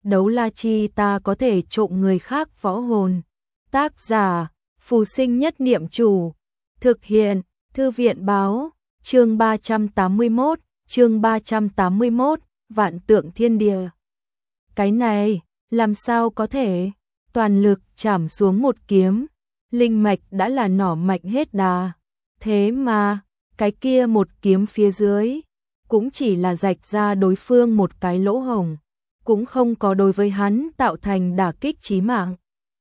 đấu la chi ta có thể trộm người khác võ hồn. Tác giả, Phù Sinh Nhất Niệm Chủ. Thực hiện, Thư viện Báo, chương 381, Vạn Tượng Thiên Địa. Cái này, làm sao có thể? Toàn lực chảm xuống một kiếm, linh mạch đã là nỏ mạnh hết đà. Thế mà, cái kia một kiếm phía dưới, cũng chỉ là rạch ra đối phương một cái lỗ hổng, cũng không có đối với hắn tạo thành đả kích chí mạng.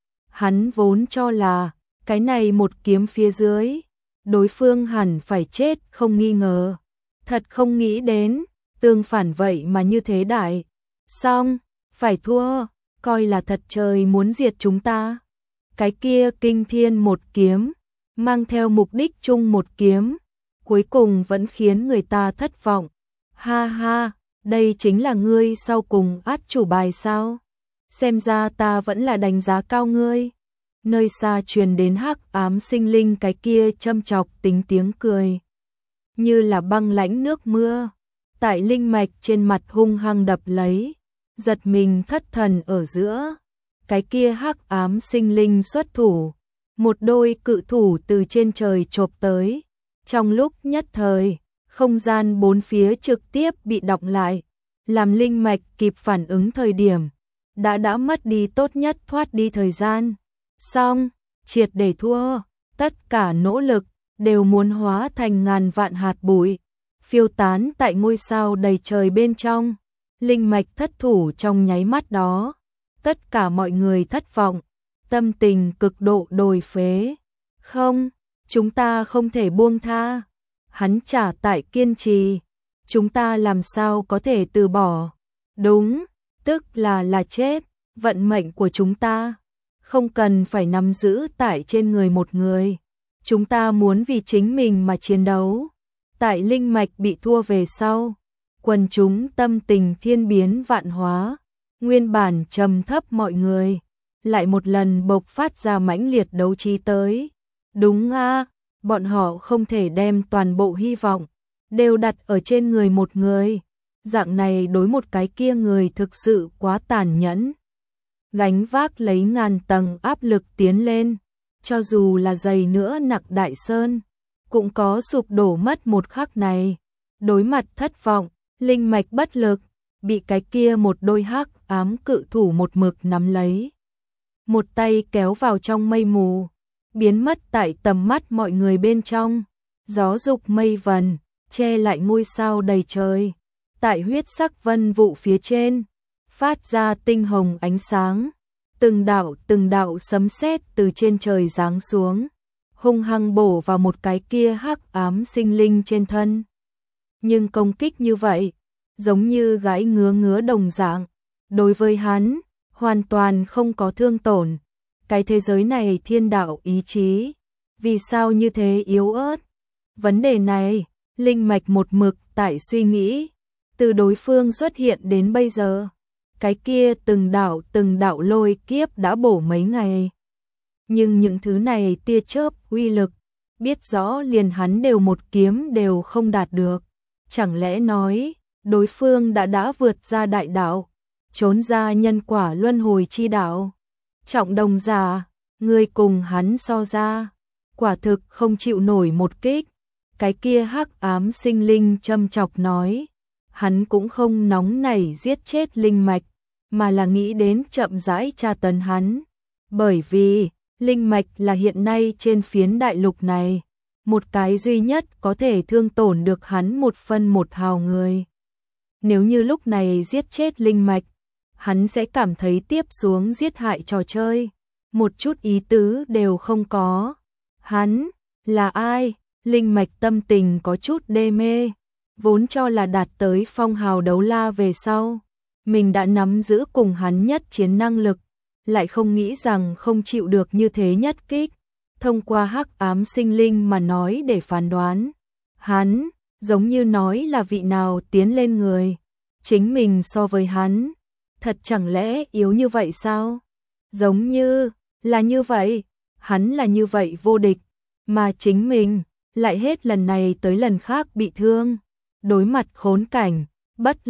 Hắn vốn cho là, cái này một kiếm phía dưới, đối phương hẳn phải chết không nghi ngờ. Thật không nghĩ đến, tương phản vậy mà như thế đại. Xong, phải thua, coi là thật trời muốn diệt chúng ta. Cái kia kinh thiên một kiếm, mang theo mục đích chung một kiếm, cuối cùng vẫn khiến người ta thất vọng. Ha ha, đây chính là ngươi sau cùng át chủ bài sao? Xem ra ta vẫn là đánh giá cao ngươi. Nơi xa truyền đến hắc ám sinh linh cái kia châm chọc tính tiếng cười, như là băng lãnh nước mưa, tại linh mạch trên mặt hung hăng đập lấy, giật mình thất thần ở giữa. Cái kia hắc ám sinh linh xuất thủ, một đôi cự thủ từ trên trời chộp tới. Trong lúc nhất thời, không gian bốn phía trực tiếp bị đọng lại, làm linh mạch kịp phản ứng thời điểm, đã mất đi tốt nhất thoát đi thời gian. Xong, triệt để thua, tất cả nỗ lực đều muốn hóa thành ngàn vạn hạt bụi, phiêu tán tại ngôi sao đầy trời bên trong. Linh mạch thất thủ trong nháy mắt đó, tất cả mọi người thất vọng, tâm tình cực độ đồi phế. Không, chúng ta không thể buông tha. Hắn trả tại kiên trì, chúng ta làm sao có thể từ bỏ. Đúng, tức là chết, vận mệnh của chúng ta không cần phải nắm giữ tại trên người một người. Chúng ta muốn vì chính mình mà chiến đấu. Tại linh mạch bị thua về sau, quần chúng tâm tình thiên biến vạn hóa, nguyên bản trầm thấp mọi người lại một lần bộc phát ra mãnh liệt đấu trí tới. Đúng a, bọn họ không thể đem toàn bộ hy vọng đều đặt ở trên người một người, dạng này đối một cái kia người thực sự quá tàn nhẫn. Gánh vác lấy ngàn tầng áp lực tiến lên, cho dù là dày nữa nặng đại sơn, cũng có sụp đổ mất một khắc này. Đối mặt thất vọng, linh mạch bất lực, bị cái kia một đôi hắc ám cự thủ một mực nắm lấy. Một tay kéo vào trong mây mù, biến mất tại tầm mắt mọi người bên trong. Gió dục mây vần, che lại ngôi sao đầy trời. Tại huyết sắc vân vụ phía trên, phát ra tinh hồng ánh sáng. Từng đạo sấm sét từ trên trời giáng xuống, hung hăng bổ vào một cái kia hắc ám sinh linh trên thân. Nhưng công kích như vậy, giống như gãi ngứa đồng dạng, đối với hắn, hoàn toàn không có thương tổn. Cái thế giới này thiên đạo ý chí, vì sao như thế yếu ớt? Vấn đề này, linh mạch một mực tại suy nghĩ, từ đối phương xuất hiện đến bây giờ. Cái kia từng đạo lôi kiếp đã bổ mấy ngày. Nhưng những thứ này tia chớp uy lực, biết rõ liền hắn đều một kiếm đều không đạt được. Chẳng lẽ nói, đối phương đã vượt ra đại đạo, trốn ra nhân quả luân hồi chi đạo? Trọng đồng giả, người cùng hắn so ra, quả thực không chịu nổi một kích. Cái kia hắc ám sinh linh châm chọc nói, hắn cũng không nóng nảy giết chết linh mạch, mà là nghĩ đến chậm rãi tra tấn hắn. Bởi vì, linh mạch là hiện nay trên phiến đại lục này, một cái duy nhất có thể thương tổn được hắn một phân một hào người. Nếu như lúc này giết chết linh mạch, hắn sẽ cảm thấy tiếp xuống giết hại trò chơi, một chút ý tứ đều không có. Hắn, là ai? Linh mạch tâm tình có chút đê mê, vốn cho là đạt tới phong hào đấu la về sau, mình đã nắm giữ cùng hắn nhất chiến năng lực, lại không nghĩ rằng không chịu được như thế nhất kích. Thông qua hắc ám sinh linh mà nói để phán đoán, hắn, giống như nói là vị nào tiến lên người, chính mình so với hắn, thật chẳng lẽ yếu như vậy sao? Giống như, là như vậy, hắn là như vậy vô địch, mà chính mình, lại hết lần này tới lần khác bị thương, đối mặt khốn cảnh, bất lực,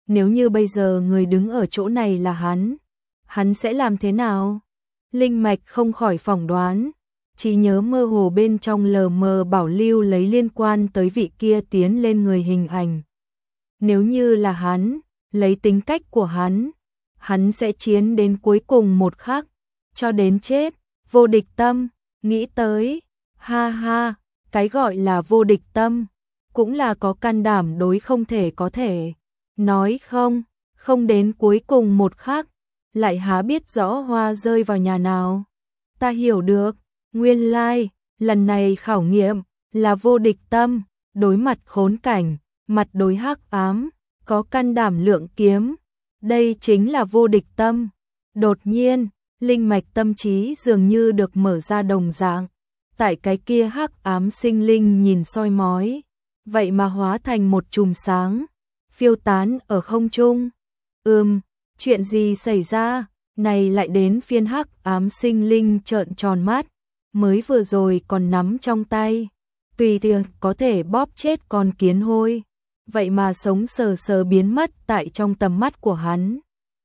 nếu như bây giờ người đứng ở chỗ này là hắn sẽ làm thế nào? Linh mạch không khỏi phỏng đoán, trí nhớ mơ hồ bên trong lờ mờ bảo lưu lấy liên quan tới vị kia tiến lên người hình ảnh. Nếu như là hắn, lấy tính cách của hắn sẽ chiến đến cuối cùng một khắc, cho đến chết, vô địch tâm, nghĩ tới, ha ha, cái gọi là vô địch tâm, cũng là có can đảm đối không thể có thể, nói không đến cuối cùng một khắc, lại há biết rõ hoa rơi vào nhà nào. Ta hiểu được, nguyên lai, lần này khảo nghiệm, là vô địch tâm, đối mặt khốn cảnh, mặt đối hắc ám, có can đảm lượng kiếm, đây chính là vô địch tâm. Đột nhiên, linh mạch tâm trí dường như được mở ra đồng dạng, tại cái kia hắc ám sinh linh nhìn soi mói, vậy mà hóa thành một chùm sáng, phiêu tán ở không trung. Chuyện gì xảy ra? Này lại đến phiên hắc ám sinh linh trợn tròn mắt, mới vừa rồi còn nắm trong tay, tùy tiện có thể bóp chết con kiến hôi, vậy mà sống sờ sờ biến mất tại trong tầm mắt của hắn.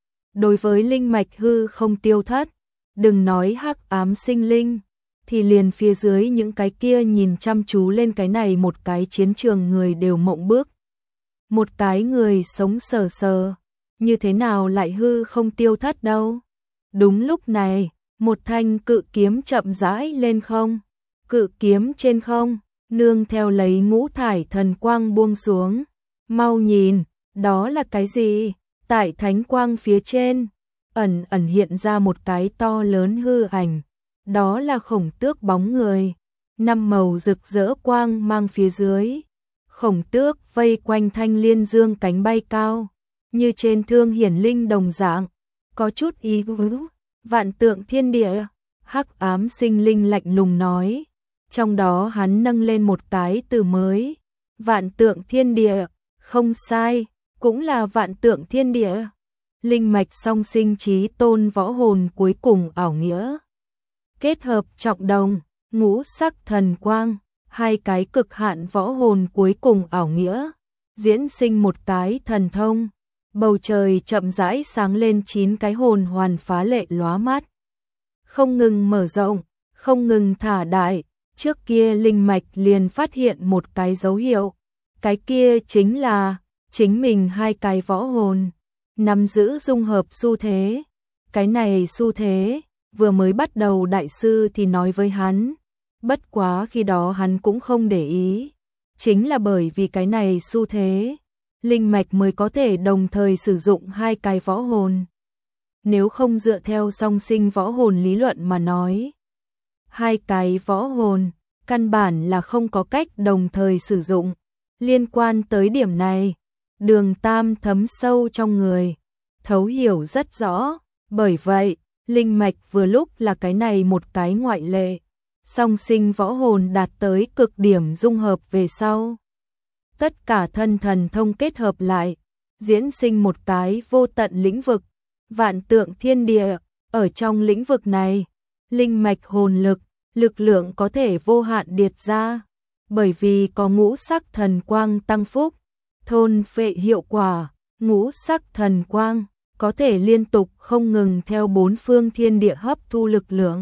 Đối với linh mạch hư không tiêu thất, đừng nói hắc ám sinh linh, thì liền phía dưới những cái kia nhìn chăm chú lên cái này một cái chiến trường người đều mộng bước. Một cái người sống sờ sờ, như thế nào lại hư không tiêu thất đâu? Đúng lúc này, một thanh cự kiếm chậm rãi lên không, cự kiếm trên không, nương theo lấy ngũ thải thần quang buông xuống. Mau nhìn, đó là cái gì? Tại thánh quang phía trên, ẩn hiện ra một cái to lớn hư ảnh, đó là khổng tước bóng người, năm màu rực rỡ quang mang phía dưới. Khổng tước vây quanh thanh liên dương cánh bay cao, như trên thương hiển linh đồng dạng, có chút ý vứ. Vạn tượng thiên địa, hắc ám sinh linh lạnh lùng nói, trong đó hắn nâng lên một cái từ mới, vạn tượng thiên địa, không sai, cũng là vạn tượng thiên địa. Linh mạch song sinh trí tôn võ hồn cuối cùng ảo nghĩa, kết hợp trọng đồng, ngũ sắc thần quang, hai cái cực hạn võ hồn cuối cùng ảo nghĩa, diễn sinh một cái thần thông. Bầu trời chậm rãi sáng lên 9 cái hồn hoàn phá lệ lóa mắt, không ngừng mở rộng, không ngừng thả đại. Trước kia linh mạch liền phát hiện một cái dấu hiệu, cái kia chính là chính mình hai cái võ hồn nắm giữ dung hợp xu thế. Cái này xu thế vừa mới bắt đầu đại sư thì nói với hắn, bất quá khi đó hắn cũng không để ý, chính là bởi vì cái này xu thế, linh mạch mới có thể đồng thời sử dụng hai cái võ hồn. Nếu không dựa theo song sinh võ hồn lý luận mà nói, hai cái võ hồn căn bản là không có cách đồng thời sử dụng. Liên quan tới điểm này, Đường Tam thấm sâu trong người, thấu hiểu rất rõ, bởi vậy, linh mạch vừa lúc là cái này một cái ngoại lệ. Song sinh võ hồn đạt tới cực điểm dung hợp về sau, tất cả thân thần thông kết hợp lại, diễn sinh một cái vô tận lĩnh vực, vạn tượng thiên địa. Ở trong lĩnh vực này, linh mạch hồn lực lượng có thể vô hạn điệt ra, bởi vì có ngũ sắc thần quang tăng phúc, thôn phệ hiệu quả. Ngũ sắc thần quang có thể liên tục không ngừng theo bốn phương thiên địa hấp thu lực lượng,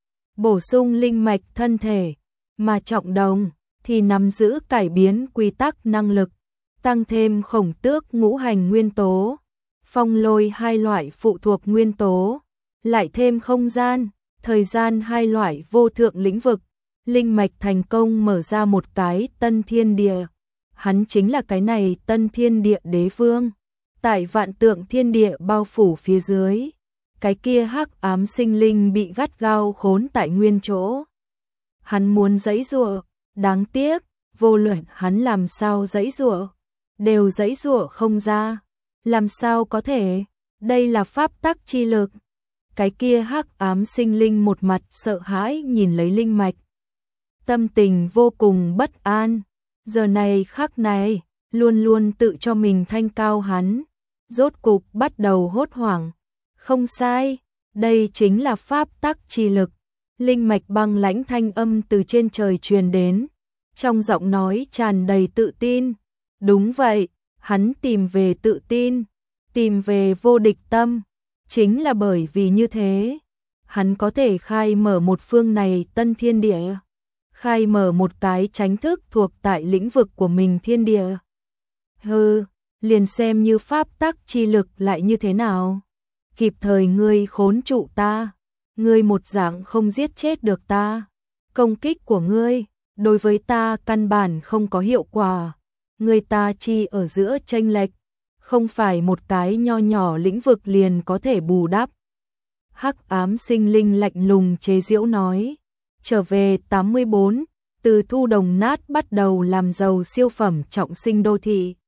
bổ sung linh mạch thân thể, mà trọng đồng thì nắm giữ cải biến quy tắc năng lực, tăng thêm khổng tước ngũ hành nguyên tố, phong lôi hai loại phụ thuộc nguyên tố, lại thêm không gian, thời gian hai loại vô thượng lĩnh vực. Linh mạch thành công mở ra một cái tân thiên địa, hắn chính là cái này tân thiên địa đế vương. Tại vạn tượng thiên địa bao phủ phía dưới, cái kia hắc ám sinh linh bị gắt gao khốn tại nguyên chỗ. Hắn muốn giãy giụa, đáng tiếc, vô luận hắn làm sao giãy giụa, đều giãy giụa không ra. Làm sao có thể? Đây là pháp tắc chi lực. Cái kia hắc ám sinh linh một mặt sợ hãi nhìn lấy linh mạch, tâm tình vô cùng bất an. Giờ này khắc này, luôn luôn tự cho mình thanh cao hắn, rốt cục bắt đầu hốt hoảng. Không sai, đây chính là pháp tắc chi lực. Linh mạch băng lãnh thanh âm từ trên trời truyền đến, trong giọng nói tràn đầy tự tin. Đúng vậy, Hắn tìm về tự tin, tìm về vô địch tâm, chính là bởi vì như thế, hắn có thể khai mở một phương này tân thiên địa, khai mở một cái chánh thức thuộc tại lĩnh vực của mình thiên địa. Hừ, liền xem như pháp tắc chi lực lại như thế nào. Kịp thời ngươi khốn trụ ta, ngươi một dạng không giết chết được ta. Công kích của ngươi, đối với ta căn bản không có hiệu quả. Ngươi ta chi ở giữa chênh lệch, không phải một cái nho nhỏ lĩnh vực liền có thể bù đắp. Hắc ám sinh linh lạnh lùng chế giễu nói. Trở về 84, từ thu đồng nát bắt đầu làm giàu siêu phẩm trọng sinh đô thị.